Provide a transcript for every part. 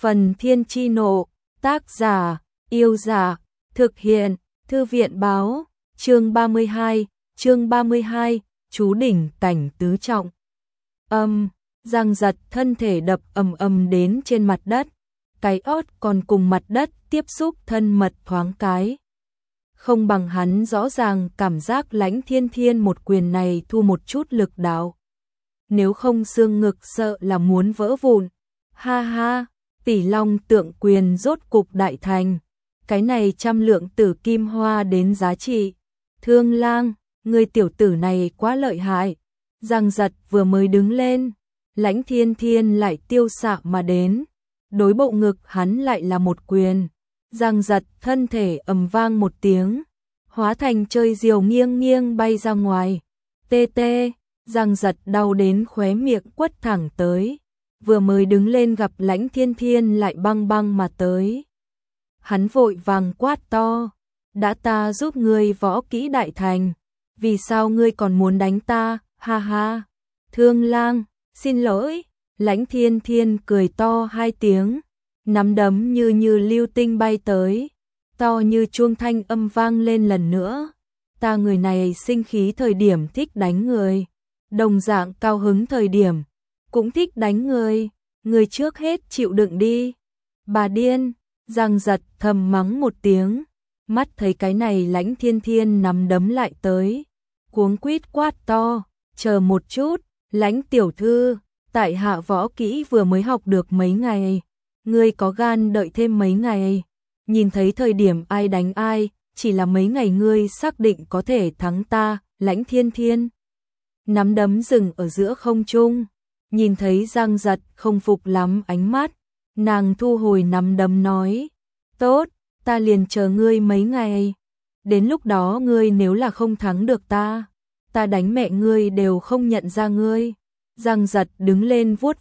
Phần Thiên Chi Nộ, tác giả, Yêu Giả, thực hiện, Thư viện báo, chương 32, chú đỉnh cảnh tứ trọng. Giang Giật thân thể đập ầm đến trên mặt đất, cái ót còn cùng mặt đất tiếp xúc thân mật thoáng cái. Không bằng hắn rõ ràng cảm giác Lãnh Thiên Thiên một quyền này thu một chút lực đạo. Nếu không xương ngực sợ là muốn vỡ vụn. Ha ha, Tỷ Long tượng quyền rốt cục đại thành. Cái này 100 lượng tử kim hoa đến giá trị. Thương Lang, người tiểu tử này quá lợi hại. Giang Giật vừa mới đứng lên, Lãnh Thiên Thiên lại tiêu xạ mà đến. Đối bộ ngực hắn lại là một quyền. Giang Giật thân thể ầm vang một tiếng, hóa thành chơi diều nghiêng nghiêng bay ra ngoài. Tê tê, Giang Giật đau đến khóe miệng quất thẳng tới. Vừa mới đứng lên gặp Lãnh Thiên Thiên lại băng băng mà tới. Hắn vội vàng quát to, đã ta giúp ngươi võ kỹ đại thành, vì sao ngươi còn muốn đánh ta, ha ha. Thương Lang, xin lỗi. Lãnh Thiên Thiên cười to hai tiếng, nắm đấm như lưu tinh bay tới, to như chuông thanh âm vang lên lần nữa. Ta người này sinh khí thời điểm thích đánh người, đồng dạng cao hứng thời điểm cũng thích đánh người, người trước hết chịu đựng đi. Bà điên, Giang Giật thầm mắng một tiếng, mắt thấy cái này Lãnh Thiên Thiên nắm đấm lại tới, cuống quýt quát to, chờ một chút, Lãnh tiểu thư, tại hạ võ kỹ vừa mới học được mấy ngày, ngươi có gan đợi thêm mấy ngày, nhìn thấy thời điểm ai đánh ai, chỉ là mấy ngày ngươi xác định có thể thắng ta. Lãnh Thiên Thiên nắm đấm dừng ở giữa không trung, nhìn thấy Giang Giật không phục lắm ánh mắt, nàng thu hồi nắm đấm nói, tốt, ta liền chờ ngươi mấy ngày, đến lúc đó ngươi nếu là không thắng được ta đánh mẹ ngươi đều không nhận ra ngươi. Giang Giật đứng lên vuốt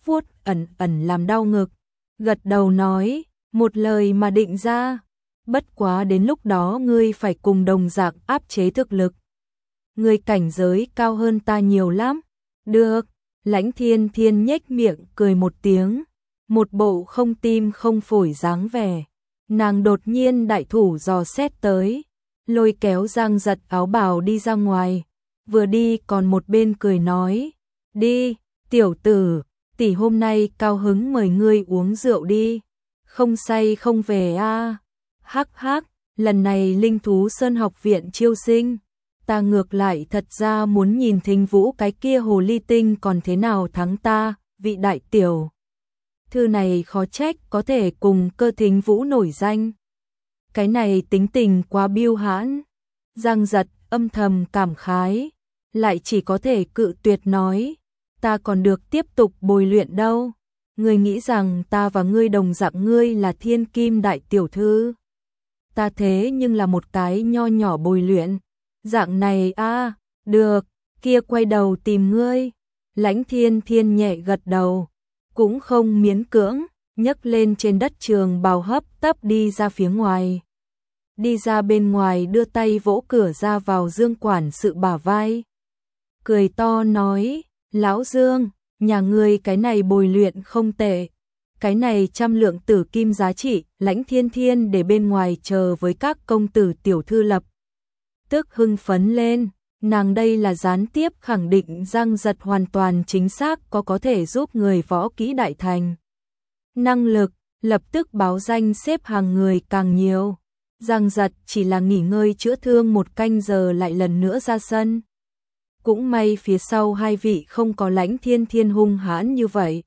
ẩn làm đau ngực, gật đầu nói, một lời mà định ra, bất quá đến lúc đó ngươi phải cùng đồng dạng áp chế thực lực. Ngươi cảnh giới cao hơn ta nhiều lắm. Được. Lãnh Thiên Thiên nhếch miệng cười một tiếng, một bộ không tim không phổi dáng vẻ. Nàng đột nhiên đại thủ dò xét tới, lôi kéo Giang Giật áo bào đi ra ngoài, vừa đi còn một bên cười nói, đi, tiểu tử, tỷ hôm nay cao hứng mời ngươi uống rượu đi, không say không về a. Hắc hắc, lần này Linh Thú Sơn học viện chiêu sinh, ta ngược lại thật ra muốn nhìn Thính Vũ cái kia hồ ly tinh còn thế nào thắng ta. Vị đại tiểu thư này khó trách có thể cùng Cơ Thính Vũ nổi danh, cái này tính tình quá biêu hãn. Giang Giật âm thầm cảm khái, lại chỉ có thể cự tuyệt nói, ta còn được tiếp tục bồi luyện đâu. Ngươi nghĩ rằng ta và ngươi đồng dạng, ngươi là thiên kim đại tiểu thư, ta thế nhưng là một cái nho nhỏ bồi luyện. Dạng này a, được, kia quay đầu tìm ngươi. Lãnh Thiên Thiên nhẹ gật đầu, cũng không miễn cưỡng, nhấc lên trên đất trường bào hấp tấp đi ra phía ngoài. Đi ra bên ngoài đưa tay vỗ cửa ra vào Dương quản sự bả vai, cười to nói, lão Dương, nhà ngươi cái này bồi luyện không tệ, cái này 100 lượng tử kim giá trị. Lãnh Thiên Thiên để bên ngoài chờ với các công tử tiểu thư lập tức hưng phấn lên, nàng đây là gián tiếp khẳng định Giang Giật hoàn toàn chính xác có thể giúp người võ kỹ đại thành. Năng lực, lập tức báo danh xếp hàng người càng nhiều. Giang Giật chỉ là nghỉ ngơi chữa thương một canh giờ lại lần nữa ra sân. Cũng may phía sau hai vị không có Lãnh Thiên Thiên hung hãn như vậy.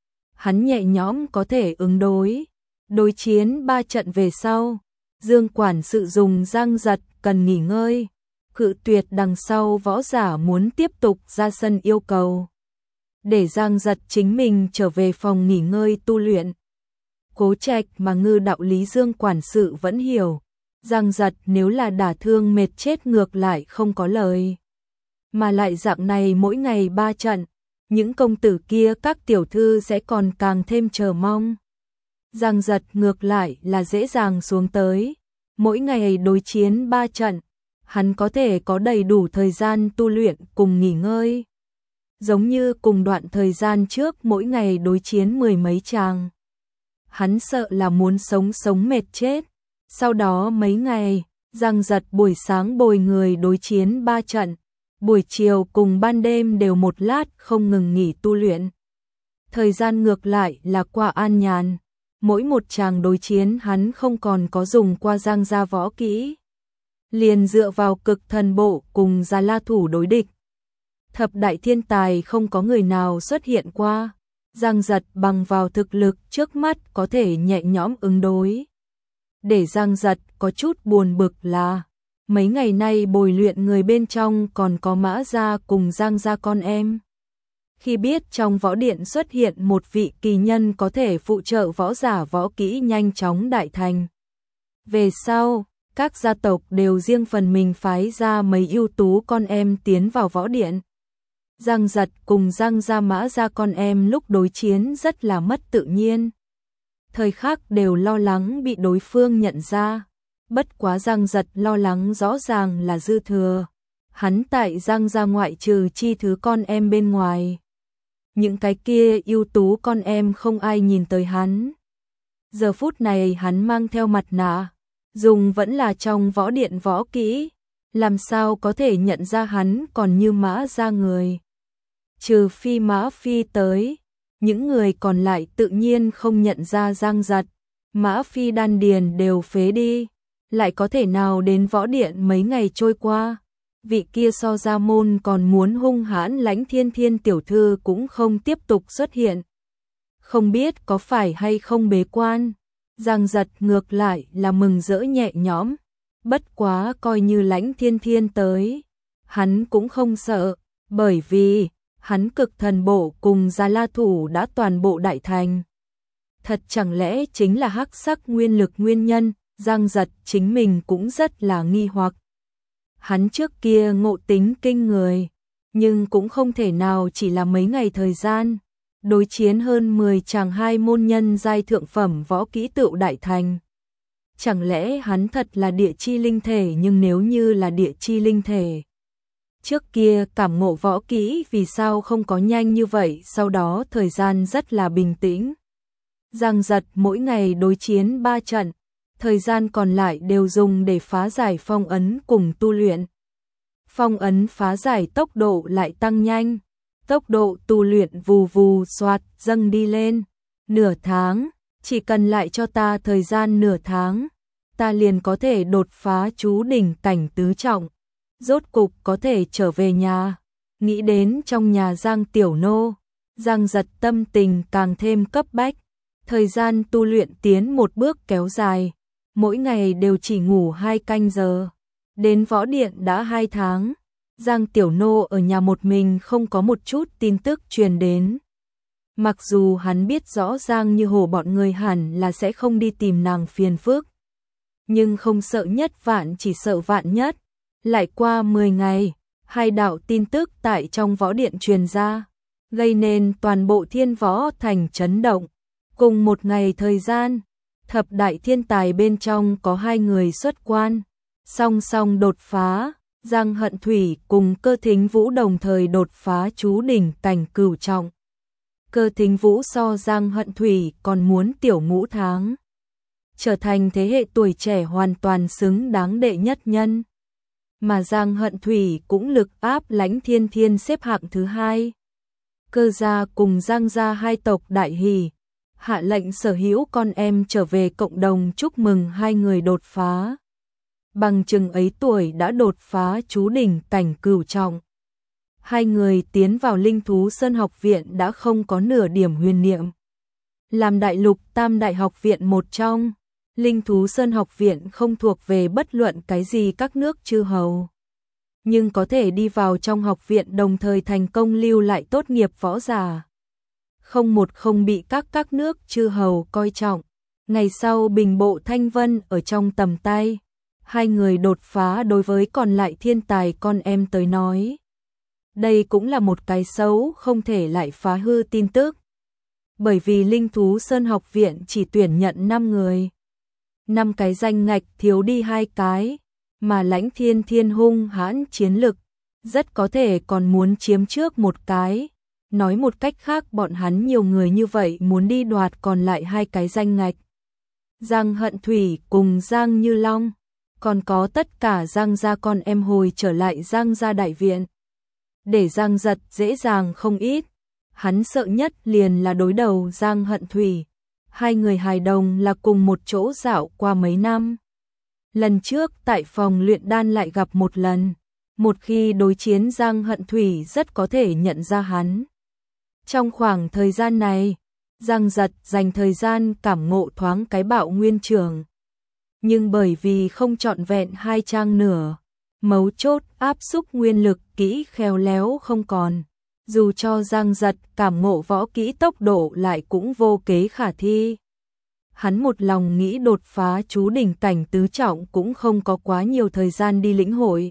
Hắn nhẹ nhõm có thể ứng đối. Đối chiến 3 trận về sau, Dương quản sự dùng Giang Giật cần nghỉ ngơi, cự tuyệt đằng sau võ giả muốn tiếp tục ra sân yêu cầu, để Giang Giật chính mình trở về phòng nghỉ ngơi tu luyện. Cố Trạch mà ngư đạo lý Dương quản sự vẫn hiểu, Giang Giật nếu là đả thương mệt chết ngược lại không có lời. Mà lại dạng này mỗi ngày 3 trận, những công tử kia các tiểu thư sẽ còn càng thêm chờ mong. Giang Giật ngược lại là dễ dàng xuống tới, mỗi ngày đối chiến 3 trận, hắn có thể có đầy đủ thời gian tu luyện cùng nghỉ ngơi. Giống như cùng đoạn thời gian trước mỗi ngày đối chiến 10 mấy tràng. hắn sợ là muốn sống mệt chết. Sau đó mấy ngày, Giang Giật buổi sáng bồi người đối chiến 3 trận, buổi chiều cùng ban đêm đều một lát không ngừng nghỉ tu luyện. Thời gian ngược lại là qua an nhàn, mỗi một tràng đối chiến hắn không còn có dùng qua Giang gia võ kỹ, liền dựa vào cực thần bộ cùng Già La thủ đối địch. Thập đại thiên tài không có người nào xuất hiện qua, Giang Giật bằng vào thực lực trước mắt có thể nhẹ nhõm ứng đối. Để Giang Giật có chút buồn bực là mấy ngày nay bồi luyện người bên trong còn có Mã gia cùng Giang gia con em. Khi biết trong võ điện xuất hiện một vị kỳ nhân có thể phụ trợ võ giả võ kỹ nhanh chóng đại thành. Về sau, các gia tộc đều riêng phần mình phái ra mấy ưu tú con em tiến vào võ điện. Giang Giật cùng Giang gia Mã gia con em lúc đối chiến rất là mất tự nhiên. Thời khắc đều lo lắng bị đối phương nhận ra. Bất quá Giang Giật lo lắng rõ ràng là dư thừa. Hắn tại Giang gia ngoại trừ chi thứ con em bên ngoài. Những cái kia ưu tú con em không ai nhìn tới hắn. Giờ phút này hắn mang theo mặt nạ, dùng vẫn là trong võ điện võ kỹ, làm sao có thể nhận ra hắn còn như Mã gia người. Trừ phi Mã Phi tới, những người còn lại tự nhiên không nhận ra Giang Giật. Mã Phi đan điền đều phế đi, lại có thể nào đến võ điện mấy ngày trôi qua. Vị kia so ra môn còn muốn hung hãn Lãnh Thiên Thiên tiểu thư cũng không tiếp tục xuất hiện. Không biết có phải hay không bế quan. Giang Giật ngược lại là mừng rỡ nhẹ nhõm. Bất quá coi như Lãnh Thiên Thiên tới, hắn cũng không sợ, bởi vì hắn cực thần bộ cùng Già La thủ đã toàn bộ đại thành. Thật chẳng lẽ chính là hắc sắc nguyên lực nguyên nhân? Giang Giật chính mình cũng rất là nghi hoặc. Hắn trước kia ngộ tính kinh người, nhưng cũng không thể nào chỉ là mấy ngày thời gian, đối chiến hơn 10 chàng hai môn nhân giai thượng phẩm võ kỹ tựu đại thành. Chẳng lẽ hắn thật là địa chi linh thể? Nhưng nếu như là địa chi linh thể, trước kia cảm ngộ võ kỹ vì sao không có nhanh như vậy? Sau đó thời gian rất là bình tĩnh. Giang Giật mỗi ngày đối chiến 3 trận, thời gian còn lại đều dùng để phá giải phong ấn cùng tu luyện. Phong ấn phá giải tốc độ lại tăng nhanh, tốc độ tu luyện vù vù xoạt dâng đi lên. Nửa tháng, chỉ cần lại cho ta thời gian nửa tháng, ta liền có thể đột phá chú đỉnh cảnh tứ trọng, rốt cục có thể trở về nhà. Nghĩ đến trong nhà Giang tiểu nô, Giang Giật tâm tình càng thêm cấp bách. Thời gian tu luyện tiến một bước kéo dài, mỗi ngày đều chỉ ngủ 2 canh giờ. Đến võ điện đã 2 tháng, Giang tiểu nô ở nhà một mình không có một chút tin tức truyền đến. Mặc dù hắn biết rõ Giang Như Hổ bọn người hẳn là sẽ không đi tìm nàng phiền phức, nhưng không sợ nhất vạn chỉ sợ vạn nhất. Lại qua 10 ngày, 2 đạo tin tức tại trong võ điện truyền ra, gây nên toàn bộ Thiên Võ Thành chấn động. Cùng một ngày thời gian, thập đại thiên tài bên trong có 2 người xuất quan, song song đột phá. Giang Hận Thủy cùng Cơ Thính Vũ đồng thời đột phá chú đỉnh cảnh cửu trọng. Cơ Thính Vũ so Giang Hận Thủy còn muốn tiểu ngũ tháng, trở thành thế hệ tuổi trẻ hoàn toàn xứng đáng đệ nhất nhân. Mà Giang Hận Thủy cũng lực áp Lãnh Thiên Thiên xếp hạng thứ 2. Cơ gia cùng Giang gia 2 tộc đại hỉ, hạ lệnh sở hữu con em trở về cộng đồng chúc mừng 2 người đột phá. Bằng chừng ấy tuổi đã đột phá chú đỉnh cảnh cửu trọng. 2 người tiến vào Linh Thú Sơn học viện đã không có nửa điểm huyền niệm. Làm đại lục tam đại học viện một trong, Linh Thú Sơn học viện không thuộc về bất luận cái gì các nước chư hầu, nhưng có thể đi vào trong học viện đồng thời thành công lưu lại tốt nghiệp võ giả, không một không bị các nước chư hầu coi trọng. Ngày sau bình bộ Thanh Vân ở trong tầm tay, 2 người đột phá đối với còn lại thiên tài con em tới nói, đây cũng là một cái xấu không thể lại phá hư tin tức. Bởi vì Linh Thú Sơn học viện chỉ tuyển nhận 5 người, 5 cái danh ngạch thiếu đi 2 cái, mà Lãnh Thiên Thiên hung hãn chiến lực, rất có thể còn muốn chiếm trước một cái. Nói một cách khác, bọn hắn nhiều người như vậy muốn đi đoạt còn lại 2 cái danh ngạch. Giang Hận Thủy cùng Giang Như Long, còn có tất cả Giang gia con em hồi trở lại Giang gia đại viện. Để Giang Giật dễ dàng không ít, hắn sợ nhất liền là đối đầu Giang Hận Thủy. 2 người hài đồng là cùng một chỗ dạo qua mấy năm. Lần trước tại phòng luyện đan lại gặp một lần, một khi đối chiến Giang Hận Thủy rất có thể nhận ra hắn. Trong khoảng thời gian này, Giang Giật dành thời gian cảm ngộ thoáng cái Bạo Nguyên Trưởng. Nhưng bởi vì không trọn vẹn 2 trang nửa, mấu chốt áp xúc nguyên lực kỹ khéo léo không còn. Dù cho Giang Giật cảm ngộ võ kỹ tốc độ lại cũng vô kế khả thi. Hắn một lòng nghĩ đột phá chú đỉnh cảnh tứ trọng cũng không có quá nhiều thời gian đi lĩnh hội.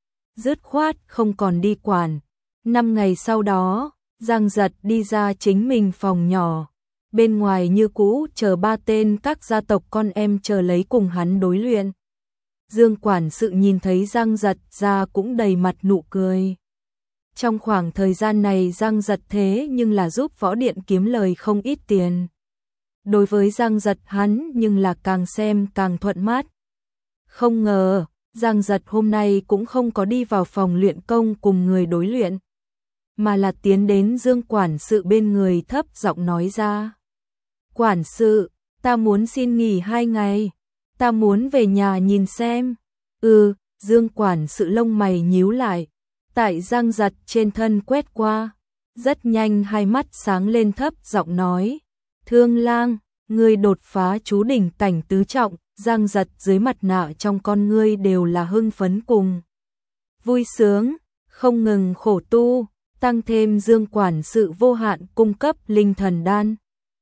Dứt khoát không còn đi quản. 5 ngày sau đó, Giang Giật đi ra chính mình phòng nhỏ. Bên ngoài như cũ chờ 3 tên các gia tộc con em chờ lấy cùng hắn đối luyện. Dương quản sự nhìn thấy Giang Giật ra cũng đầy mặt nụ cười. Trong khoảng thời gian này Giang Giật thế nhưng là giúp võ điện kiếm lời không ít tiền. Đối với Giang Giật hắn nhưng là càng xem càng thuận mắt. Không ngờ, Giang Giật hôm nay cũng không có đi vào phòng luyện công cùng người đối luyện, mà là tiến đến Dương quản sự bên người thấp giọng nói ra. Quản sự, ta muốn xin nghỉ 2 ngày, ta muốn về nhà nhìn xem. Dương quản sự lông mày nhíu lại, tại Giang Giật trên thân quét qua, rất nhanh 2 mắt sáng lên thấp giọng nói. Thương lang, ngươi đột phá chú đỉnh cảnh tứ trọng. Giang Giật dưới mặt nạ trong con ngươi đều là hưng phấn cùng vui sướng, không ngừng khổ tu, tăng thêm Dương quản sự vô hạn cung cấp linh thần đan.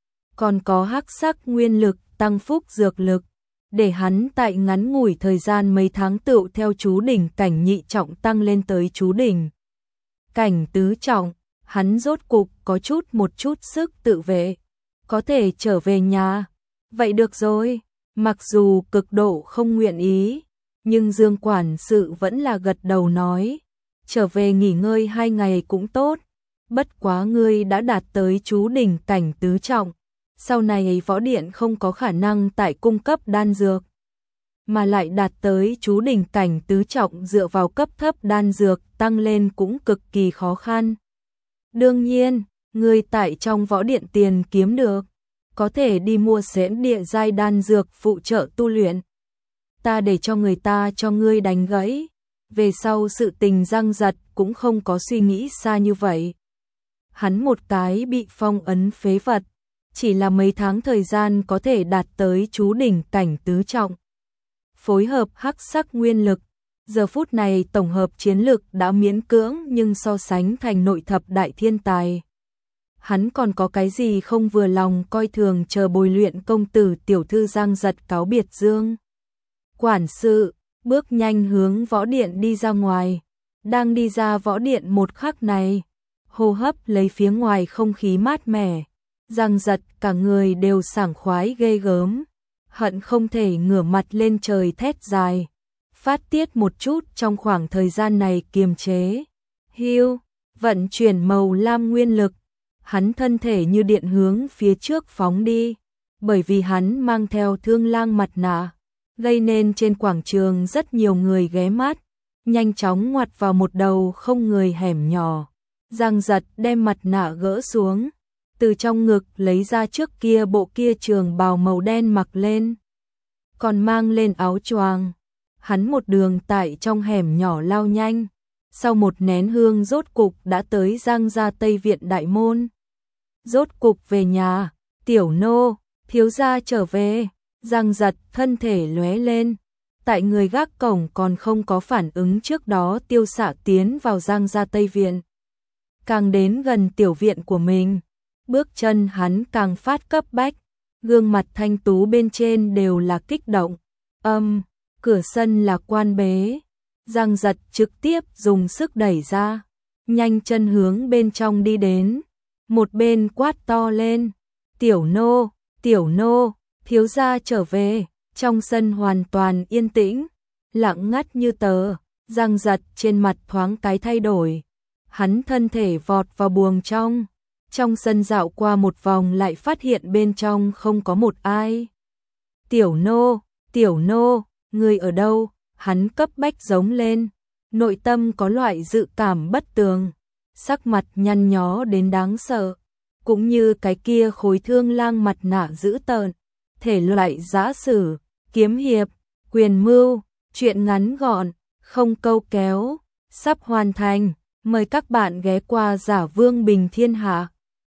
Còn có hắc sắc nguyên lực tăng phúc dược lực, để hắn tại ngắn ngủi thời gian mấy tháng tựu theo chú đỉnh cảnh nhị trọng tăng lên tới chú đỉnh cảnh tứ trọng, hắn rốt cục có một chút sức tự vệ, có thể trở về nhà. Vậy được rồi, mặc dù cực độ không nguyện ý, nhưng Dương quản sự vẫn là gật đầu nói, trở về nghỉ ngơi 2 ngày cũng tốt, bất quá ngươi đã đạt tới chú đỉnh cảnh tứ trọng, sau này võ điện không có khả năng tại cung cấp đan dược, mà lại đạt tới chú đỉnh cảnh tứ trọng dựa vào cấp thấp đan dược tăng lên cũng cực kỳ khó khăn. Đương nhiên, ngươi tại trong võ điện tiền kiếm được, có thể đi mua xén địa giai đan dược phụ trợ tu luyện. Ta để cho người ta cho ngươi đánh gãy. Về sau sự tình Giang Giật cũng không có suy nghĩ xa như vậy. Hắn một cái bị phong ấn phế vật, chỉ là mấy tháng thời gian có thể đạt tới chú đỉnh cảnh tứ trọng. Phối hợp hắc sắc nguyên lực, giờ phút này tổng hợp chiến lực đã miễn cưỡng nhưng so sánh thành nội thập đại thiên tài. Hắn còn có cái gì không vừa lòng coi thường chờ bồi luyện công tử tiểu thư. Giang Giật cáo biệt Dương quản sự, bước nhanh hướng võ điện đi ra ngoài. Đang đi ra võ điện một khắc này, hô hấp lấy phía ngoài không khí mát mẻ, Giang Giật cả người đều sảng khoái ghê gớm, hận không thể ngửa mặt lên trời thét dài, phát tiết một chút trong khoảng thời gian này kiềm chế. Hưu, vận chuyển màu lam nguyên lực, hắn thân thể như điện hướng phía trước phóng đi, bởi vì hắn mang theo Thương lang mặt nạ, gây nên trên quảng trường rất nhiều người ghé mắt, nhanh chóng ngoặt vào một đầu không người hẻm nhỏ. Giang Giật đem mặt nạ gỡ xuống, từ trong ngực lấy ra trước kia bộ kia trường bào màu đen mặc lên, còn mang lên áo choàng. Hắn một đường tại trong hẻm nhỏ lao nhanh, sau một nén hương rốt cục đã tới Giang gia Tây viện đại môn. Rốt cục về nhà, tiểu nô, thiếu gia trở về. Giang Giật thân thể lóe lên, tại người gác cổng còn không có phản ứng trước đó tiêu xạ tiến vào Giang gia Tây viện. Càng đến gần tiểu viện của mình, bước chân hắn càng phát cấp bách, gương mặt thanh tú bên trên đều là kích động. Cửa sân là quan bế, Giang Giật trực tiếp dùng sức đẩy ra, nhanh chân hướng bên trong đi đến, một bên quát to lên, tiểu nô, thiếu gia trở về. Trong sân hoàn toàn yên tĩnh, lặng ngắt như tờ. Giang Giật trên mặt thoáng cái thay đổi, hắn thân thể vọt vào buồng trong sân dạo qua một vòng lại phát hiện bên trong không có một ai. Tiểu nô, người ở đâu? Hắn cấp bách giống lên, nội tâm có loại dự cảm bất tường, sắc mặt nhăn nhó đến đáng sợ, cũng như cái kia khối thương lang mặt nạ dữ tợn, thể loại giã sử, kiếm hiệp, quyền mưu, chuyện ngắn gọn, không câu kéo, sắp hoàn thành, mời các bạn ghé qua Giả Vương Bình Thiên Hạ.